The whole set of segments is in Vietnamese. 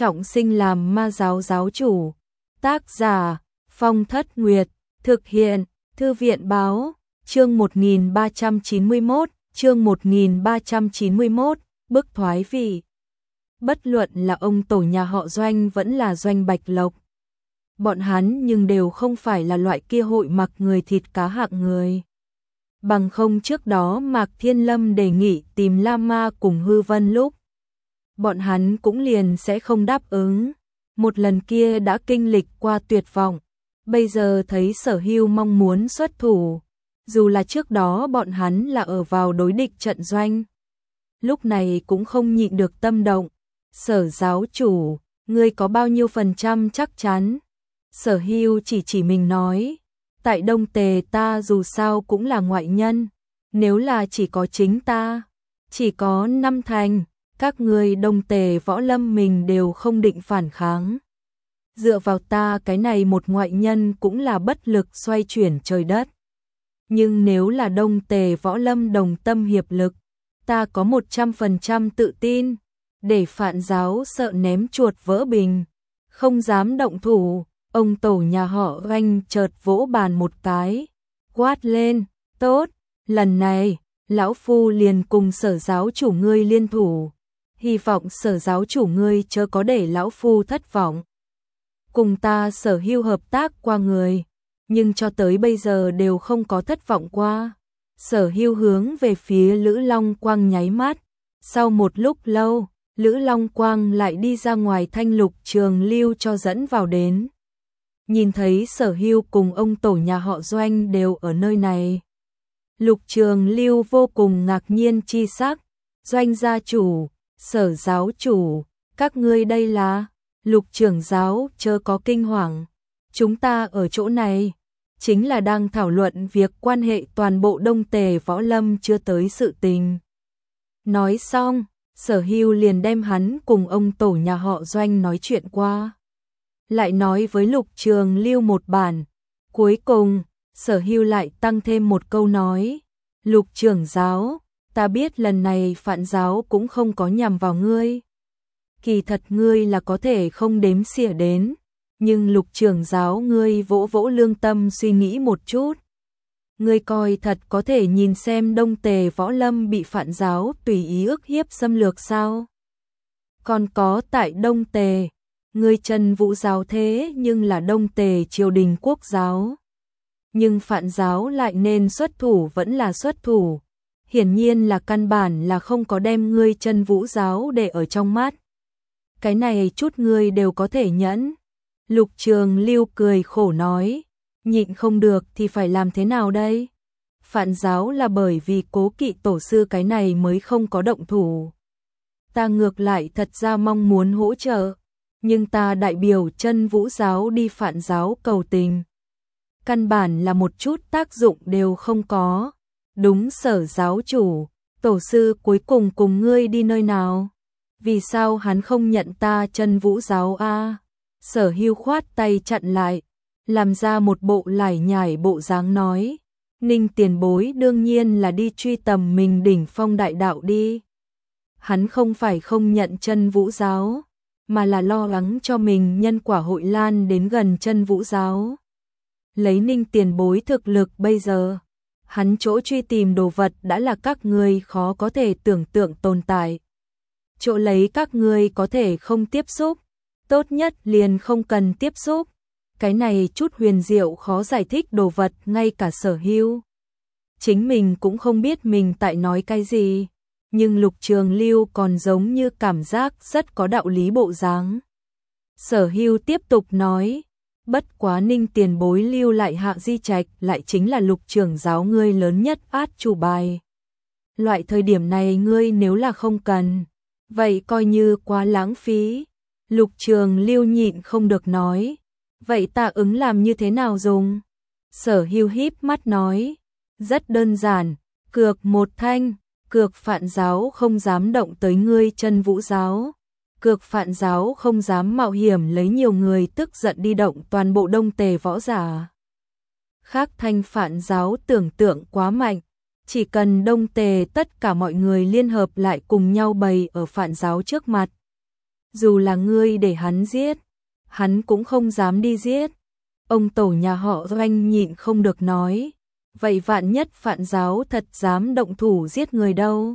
trọng sinh làm ma giáo giáo chủ. Tác giả Phong Thất Nguyệt. Thực hiện Thư viện Báo. Chương 1391, bức thoái vị. Bất luận là ông tổ nhà họ Doanh vẫn là Doanh Bạch Lộc, bọn hắn nhưng đều không phải là loại kia hội mặc người thịt cá hạng người. Bằng không trước đó Mạc Thiên Lâm đề nghị tìm Lama cùng Hư Vân lúc, bọn hắn cũng liền sẽ không đáp ứng. Một lần kia đã kinh lịch qua tuyệt vọng, bây giờ thấy Sở Hưu mong muốn xuất thủ, dù là trước đó bọn hắn là ở vào đối địch trận doanh, lúc này cũng không nhịn được tâm động. Sở giáo chủ, ngươi có bao nhiêu % chắc chắn? Sở Hưu chỉ mình nói, tại Đông Tề ta dù sao cũng là ngoại nhân, nếu là chỉ có chính ta, chỉ có 5 thành, các ngươi Đông Tề võ lâm mình đều không định phản kháng. Dựa vào ta cái này một ngoại nhân cũng là bất lực xoay chuyển trời đất. Nhưng nếu là Đông Tề võ lâm đồng tâm hiệp lực, ta có 100% tự tin, để Phạn giáo sợ ném chuột vỡ bình, không dám động thủ. Ông tổ nhà họ Doanh chợt vỗ bàn một cái, quát lên, tốt, lần này, lão phu liền cùng Sở giáo chủ ngươi liên thủ, hy vọng Sở giáo chủ ngươi chớ có để lão phu thất vọng. Cùng ta Sở Hưu hợp tác qua người, nhưng cho tới bây giờ đều không có thất vọng qua. Sở Hưu hướng về phía Lữ Long Quang nháy mắt, sau một lúc lâu, Lữ Long Quang lại đi ra ngoài thanh Lục Trường Lưu cho dẫn vào đến. Nhìn thấy Sở Hưu cùng ông tổ nhà họ Doanh đều ở nơi này, Lục Trường Lưu vô cùng ngạc nhiên chi sắc. Doanh gia chủ, Sở giáo chủ, các ngươi đây là? Lục trưởng giáo chớ có kinh hoàng, chúng ta ở chỗ này chính là đang thảo luận việc quan hệ toàn bộ Đông Tề võ lâm chưa tới sự tình. Nói xong, Sở Hưu liền đem hắn cùng ông tổ nhà họ Doanh nói chuyện qua, lại nói với Lục Trường Lưu một bản. Cuối cùng, Sở Hưu lại tăng thêm một câu nói, Lục trưởng giáo, ta biết lần này Phạn giáo cũng không có nhằm vào ngươi. Kỳ thật ngươi là có thể không đếm xỉa đến, nhưng Lục trưởng giáo ngươi vỗ vỗ lương tâm suy nghĩ một chút. Ngươi coi thật có thể nhìn xem Đông Tề võ lâm bị Phạn giáo tùy ý ức hiếp xâm lược sao? Còn có tại Đông Tề, ngươi Trần Vũ giáo thế nhưng là Đông Tề triều đình quốc giáo. Nhưng Phạn giáo lại nên xuất thủ vẫn là xuất thủ. Hiển nhiên là căn bản là không có đem ngươi Trần Vũ giáo để ở trong mắt. Cái này chút ngươi đều có thể nhẫn. Lục Trường Lưu cười khổ nói, nhịn không được thì phải làm thế nào đây? Phạn giáo là bởi vì cố kỵ tổ sư cái này mới không có động thủ. Ta ngược lại thật ra mong muốn hỗ trợ, nhưng ta đại biểu Trân Vũ giáo đi Phạn giáo cầu tình, căn bản là một chút tác dụng đều không có. Đúng Sở giáo chủ, tổ sư cuối cùng cùng ngươi đi nơi nào? Vì sao hắn không nhận ta Trân Vũ giáo a? Sở Hưu khoát tay chặn lại, làm ra một bộ lải nhải bộ dáng nói, Ninh tiền bối đương nhiên là đi truy tầm mình đỉnh phong đại đạo đi. Hắn không phải không nhận Trân Vũ giáo, mà là lo lắng cho mình nhân quả hội lan đến gần Trân Vũ giáo. Lấy Ninh tiền bối thực lực bây giờ, hắn chỗ truy tìm đồ vật đã là các ngươi khó có thể tưởng tượng tồn tại. Chỗ lấy các ngươi có thể không tiếp xúc, tốt nhất liền không cần tiếp xúc. Cái này chút huyền diệu khó giải thích đồ vật ngay cả Sở Hưu chính mình cũng không biết mình tại nói cái gì, nhưng Lục Trường Lưu còn giống như cảm giác rất có đạo lý bộ dáng. Sở Hưu tiếp tục nói, bất quá Ninh tiền bối lưu lại Hạ Di Trạch lại chính là Lục trưởng giáo ngươi lớn nhất át chủ bài. Loại thời điểm này ngươi nếu là không cần, vậy coi như quá lãng phí. Lục Trường Lưu nhịn không được nói, vậy ta ứng làm như thế nào dùng? Sở Hưu híp mắt nói, rất đơn giản, cược một thanh, cược Phạn giáo không dám động tới ngươi Trân Vũ giáo, cược Phạn giáo không dám mạo hiểm lấy nhiều người tức giận đi động toàn bộ Đông Tề võ giả. Khác thanh Phạn giáo tưởng tượng quá mạnh, chỉ cần Đông Tề tất cả mọi người liên hợp lại cùng nhau bày ở Phạn giáo trước mặt, dù là ngươi để hắn giết, hắn cũng không dám đi giết. Ông tổ nhà họ Doanh nhịn không được nói, vậy vạn nhất Phạn giáo thật dám động thủ giết người đâu?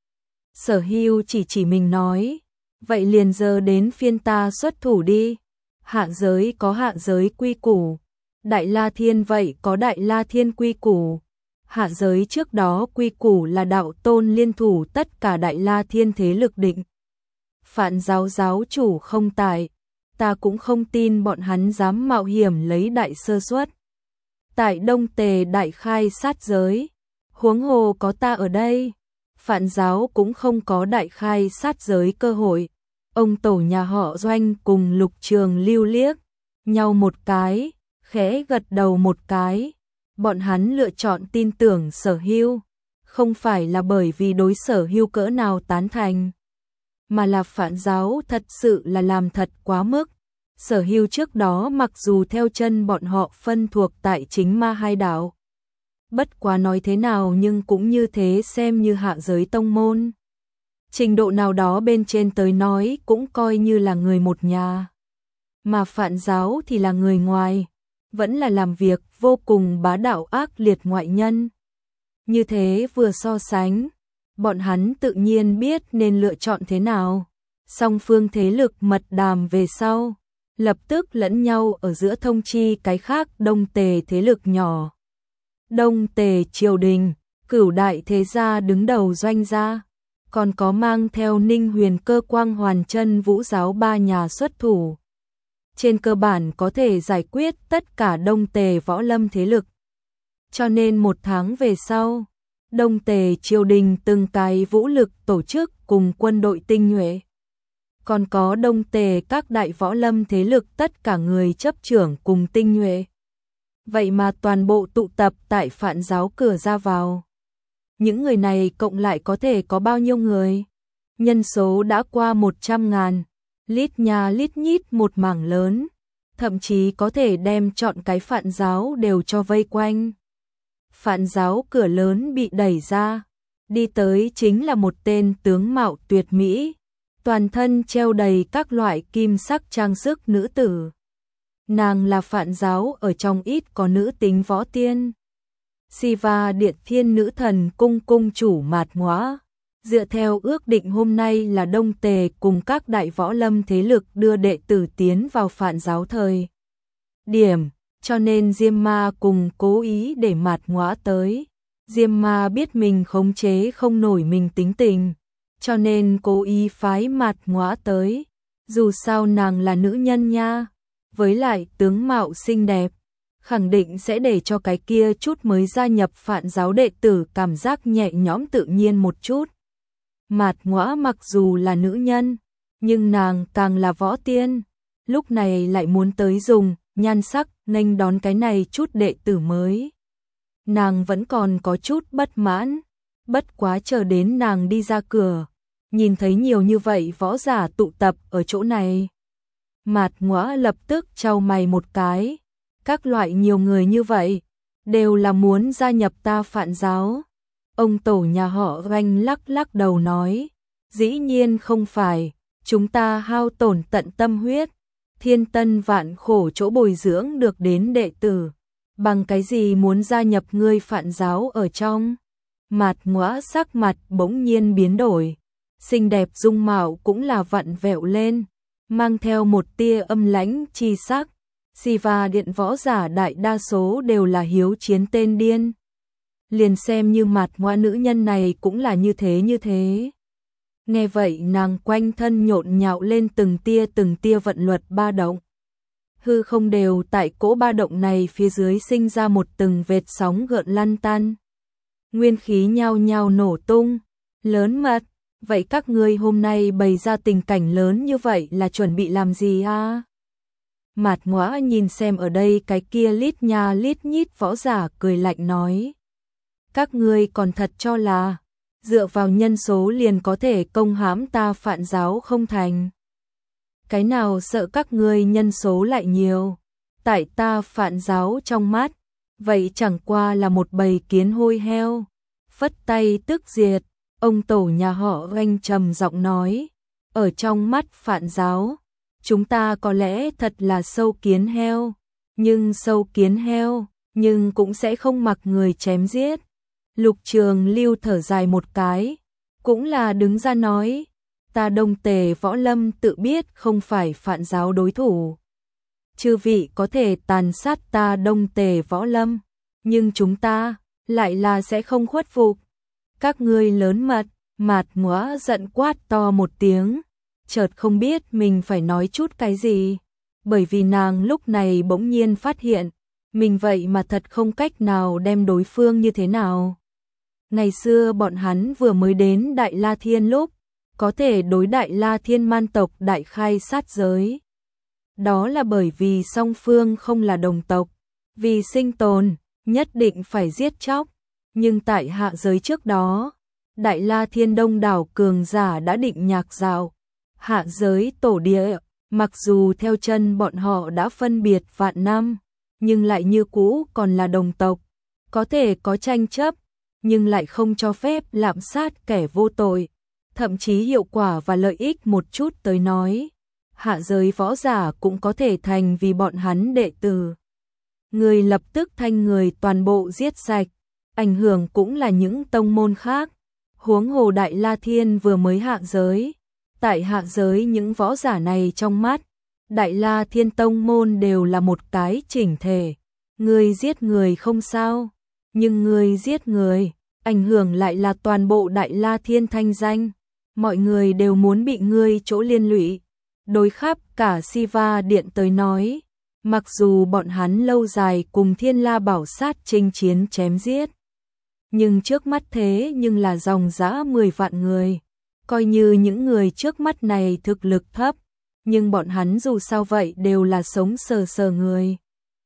Sở Hưu chỉ mình nói, vậy liền giờ đến phiên ta xuất thủ đi. Hạ giới có hạ giới quy củ, Đại La Thiên vậy có Đại La Thiên quy củ. Hạ giới trước đó quy củ là đạo tôn liên thủ tất cả Đại La Thiên thế lực định. Phạn giáo giáo chủ không tại, ta cũng không tin bọn hắn dám mạo hiểm lấy đại sơ suất. Tại Đông Tề đại khai sát giới, huống hồ có ta ở đây, Phạn giáo cũng không có đại khai sát giới cơ hội. Ông tổ nhà họ Doanh cùng Lục Trường Lưu liếc nhau một cái, khẽ gật đầu một cái. Bọn hắn lựa chọn tin tưởng Sở Hưu, không phải là bởi vì đối Sở Hưu cỡ nào tán thành, mà là Phạn giáo thật sự là làm thật quá mức. Sở Hưu trước đó mặc dù theo chân bọn họ phân thuộc tại chính ma hai đạo, bất quá nói thế nào nhưng cũng như thế xem như hạ giới tông môn. Trình độ nào đó bên trên tới nói cũng coi như là người một nhà. Mà Phạn giáo thì là người ngoài, vẫn là làm việc vô cùng bá đạo ác liệt ngoại nhân. Như thế vừa so sánh, bọn hắn tự nhiên biết nên lựa chọn thế nào. Song phương thế lực mật đàm về sau, lập tức lẫn nhau ở giữa thông chi cái khác Đông Tề thế lực nhỏ. Đông Tề triều đình, Cửu đại thế gia đứng đầu Doanh gia, còn có mang theo Ninh Huyền Cơ Quang Hoàn Chân Vũ giáo ba nhà xuất thủ. Trên cơ bản có thể giải quyết tất cả Đông Tề võ lâm thế lực. Cho nên một tháng về sau, Đông Tề triều đình từng cái vũ lực tổ chức cùng quân đội tinh nhuệ. Còn có Đông Tề các đại võ lâm thế lực tất cả người chấp trưởng cùng tinh nhuệ. Vậy mà toàn bộ tụ tập tại Phạn giáo cửa ra vào. Những người này cộng lại có thể có bao nhiêu người? Nhân số đã qua 100.000, lít nhà lít nhít một mảng lớn, thậm chí có thể đem trọn cái Phạn giáo đều cho vây quanh. Phạn giáo cửa lớn bị đẩy ra, đi tới chính là một tên tướng mạo tuyệt mỹ, toàn thân treo đầy các loại kim sắc trang sức nữ tử. Nàng là Phạn giáo ở trong ít có nữ tính võ tiên. Siva Điện Thiên Nữ Thần cung cung chủ Mạt Ngõa. Dựa theo ước định hôm nay là Đông Tề cùng các đại võ lâm thế lực đưa đệ tử tiến vào Phạn giáo thời điểm, cho nên Diêm Ma cùng cố ý để Mạt Ngõa tới. Diêm Ma biết mình khống chế không nổi mình tính tình, cho nên cố ý phái Mạt Ngõa tới. Dù sao nàng là nữ nhân nha, với lại tướng mạo xinh đẹp, khẳng định sẽ để cho cái kia chút mới gia nhập Phạn giáo đệ tử cảm giác nhẹ nhõm tự nhiên một chút. Mạt Ngõa mặc dù là nữ nhân, nhưng nàng càng là võ tiên, lúc này lại muốn tới dùng nhan sắc nghênh đón cái này chút đệ tử mới. Nàng vẫn còn có chút bất mãn, bất quá chờ đến nàng đi ra cửa, nhìn thấy nhiều như vậy võ giả tụ tập ở chỗ này. Mạt Ngõa lập tức chau mày một cái, các loại nhiều người như vậy, đều là muốn gia nhập ta Phạn giáo. Ông tổ nhà họ Doanh lắc lắc đầu nói, dĩ nhiên không phải, chúng ta hao tổn tận tâm huyết, thiên tân vạn khổ chỗ bồi dưỡng được đến đệ tử, bằng cái gì muốn gia nhập ngươi Phạn giáo ở trong. Mạt Ngõa sắc mặt bỗng nhiên biến đổi, xinh đẹp dung mạo cũng là vặn vẹo lên, mang theo một tia âm lãnh chi sắc. Siva Điện võ giả đại đa số đều là hiếu chiến tên điên. Liền xem như Mạt Ngõa nữ nhân này cũng là như thế. Nghe vậy nàng quanh thân nhộn nhạo lên từng tia vận luật ba động. Hư không đều tại cỗ ba động này phía dưới sinh ra một từng vệt sóng gợn lăn tăn. Nguyên khí nhao nhao nổ tung, lớn mật, vậy các ngươi hôm nay bày ra tình cảnh lớn như vậy là chuẩn bị làm gì a? Mạt Ngõa nhìn xem ở đây cái kia lít nha lít nhít võ giả cười lạnh nói. Các ngươi còn thật cho là dựa vào nhân số liền có thể công hãm ta Phạn giáo không thành. Cái nào sợ các ngươi nhân số lại nhiều, tại ta Phạn giáo trong mắt, vậy chẳng qua là một bầy kiến hôi heo. Phất tay tức diệt, ông tổ nhà họ Doanh trầm giọng nói, Ở trong mắt Phạn giáo, chúng ta có lẽ thật là sâu kiến heo, nhưng cũng sẽ không mặc người chém giết. Lục Trường Lưu thở dài một cái, cũng là đứng ra nói, ta Đông Tề Võ Lâm tự biết không phải Phạn giáo đối thủ. Chư vị có thể tàn sát ta Đông Tề Võ Lâm, nhưng chúng ta lại là sẽ không khuất phục. Các ngươi lớn mật. Mạt Ngõa giận quát to một tiếng, chợt không biết mình phải nói chút cái gì, bởi vì nàng lúc này bỗng nhiên phát hiện, mình vậy mà thật không cách nào đem đối phương như thế nào. Ngày xưa bọn hắn vừa mới đến Đại La Thiên lúc, có thể đối Đại La Thiên man tộc đại khai sát giới. Đó là bởi vì song phương không là đồng tộc, vì sinh tồn, nhất định phải giết chóc, nhưng tại hạ giới trước đó, Đại La Thiên đông đảo cường giả đã định nhạc dạo, hạ giới tổ địa, mặc dù theo chân bọn họ đã phân biệt vạn năm, nhưng lại như cũ còn là đồng tộc, có thể có tranh chấp, nhưng lại không cho phép lạm sát kẻ vô tội, thậm chí hiệu quả và lợi ích một chút tới nói, hạ giới võ giả cũng có thể thành vì bọn hắn đệ tử. Người lập tức thanh người toàn bộ giết sạch, ảnh hưởng cũng là những tông môn khác. Huống hồ Đại La Thiên vừa mới hạ giới, tại hạ giới những võ giả này trong mắt, Đại La Thiên tông môn đều là một cái chỉnh thể. Người giết người không sao, nhưng người giết người, ảnh hưởng lại là toàn bộ Đại La Thiên thanh danh. Mọi người đều muốn bị ngươi chỗ liên lụy. Đối khắp cả Siva Điện tới nói, mặc dù bọn hắn lâu dài cùng Thiên La Bảo Sát chinh chiến chém giết, nhưng trước mắt thế nhưng là dòng dã 10 vạn người. Coi như những người trước mắt này thực lực thấp, nhưng bọn hắn dù sao vậy đều là sống sờ sờ người.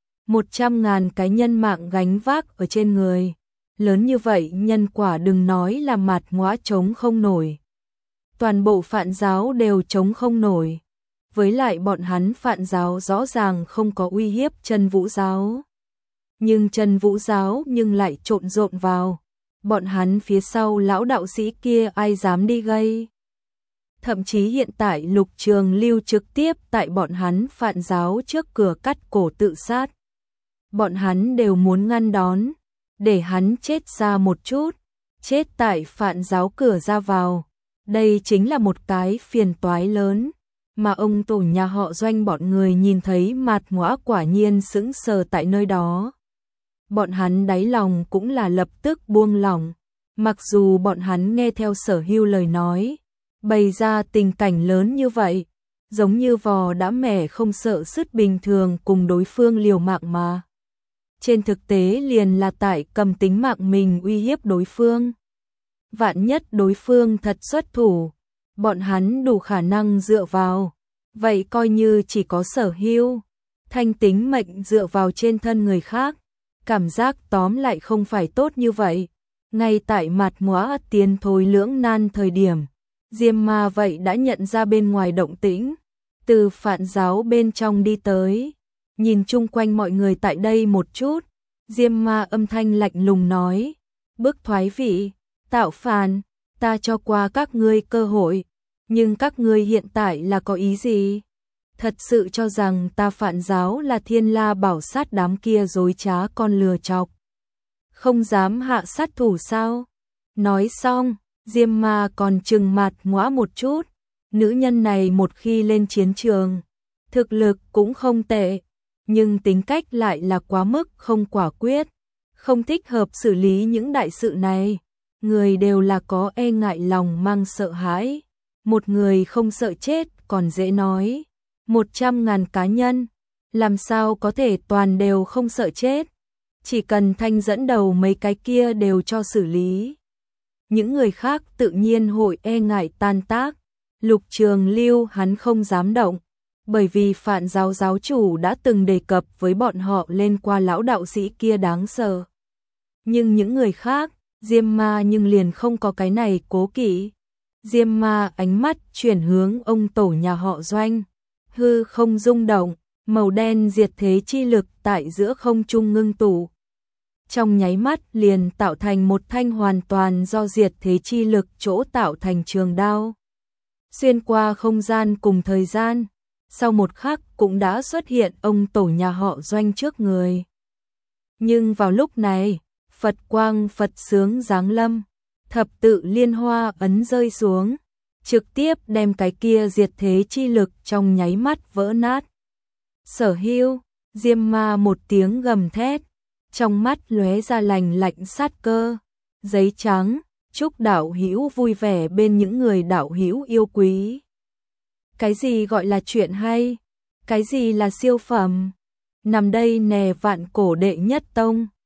100.000 cái nhân mạng gánh vác ở trên người. Lớn như vậy nhân quả đừng nói là Mạt Ngõa chống không nổi. Toàn bộ Phạn giáo đều chống không nổi. Với lại bọn hắn Phạn giáo rõ ràng không có uy hiếp Chân Vũ giáo. Nhưng Chân Vũ giáo nhưng lại trộn rộn vào. Bọn hắn phía sau lão đạo sĩ kia ai dám đi gây. Thậm chí hiện tại Lục Trường Lưu trực tiếp tại bọn hắn Phạn giáo trước cửa cắt cổ tự sát. Bọn hắn đều muốn ngăn đón, để hắn chết ra một chút, chết tại Phạn giáo cửa ra vào. Đây chính là một cái phiền toái lớn, mà ông tổ nhà họ Doanh bọn người nhìn thấy Mạt Ngõa quả nhiên sững sờ tại nơi đó. Bọn hắn đáy lòng cũng là lập tức buông lỏng, mặc dù bọn hắn nghe theo Sở Hưu lời nói, bày ra tình cảnh lớn như vậy, giống như vò đã mẻ không sợ sứt bình thường cùng đối phương liều mạng mà. Trên thực tế liền là tại cầm tính mạng mình uy hiếp đối phương. Vạn nhất đối phương thật xuất thủ, bọn hắn đủ khả năng dựa vào, vậy coi như chỉ có Sở Hưu, thanh tính mệnh dựa vào trên thân người khác, cảm giác tóm lại không phải tốt như vậy. Ngay tại Mạt Ngõa tiến thối lưỡng nan thời điểm, Diêm Ma vậy đã nhận ra bên ngoài động tĩnh, từ Phạn giáo bên trong đi tới, nhìn chung quanh mọi người tại đây một chút, Diêm Ma âm thanh lạnh lùng nói, bức thoái vị, tạo phản, ta cho qua các ngươi cơ hội, nhưng các ngươi hiện tại là có ý gì? Thật sự cho rằng ta Phạn giáo là Thiên La Bảo Sát đám kia dối trá con lừa chọc, không dám hạ sát thủ sao? Nói xong, Diêm Ma còn trừng Mạt Ngõa một chút, nữ nhân này một khi lên chiến trường, thực lực cũng không tệ, nhưng tính cách lại là quá mức không quả quyết, không thích hợp xử lý những đại sự này. Người đều là có e ngại lòng mang sợ hãi, một người không sợ chết còn dễ nói, 100.000 cá nhân, làm sao có thể toàn đều không sợ chết, chỉ cần Thanh dẫn đầu mấy cái kia đều cho xử lý. Những người khác tự nhiên hội e ngại tan tác, Lục Trường Lưu hắn không dám động, bởi vì Phạn giáo giáo chủ đã từng đề cập với bọn họ lên qua lão đạo sĩ kia đáng sợ. Nhưng những người khác, Diêm Ma nhưng liền không có cái này cố kỵ. Diêm Ma ánh mắt chuyển hướng ông tổ nhà họ Doanh, hư không rung động, màu đen diệt thế chi lực tại giữa không trung ngưng tụ. Trong nháy mắt liền tạo thành một thanh hoàn toàn do diệt thế chi lực chỗ tạo thành trường đao. Xuyên qua không gian cùng thời gian, sau một khắc cũng đã xuất hiện ông tổ nhà họ Doanh trước người. Nhưng vào lúc này, Phật quang Phật sướng giáng lâm, thập tự liên hoa ấn rơi xuống, trực tiếp đem cái kia diệt thế chi lực trong nháy mắt vỡ nát. Sở Hưu, Diêm Ma một tiếng gầm thét, trong mắt lóe ra lạnh lạnh sát cơ. Giấy trắng, chúc đạo hữu vui vẻ bên những người đạo hữu yêu quý. Cái gì gọi là chuyện hay? Cái gì là siêu phẩm? Nằm đây nè vạn cổ đệ nhất tông.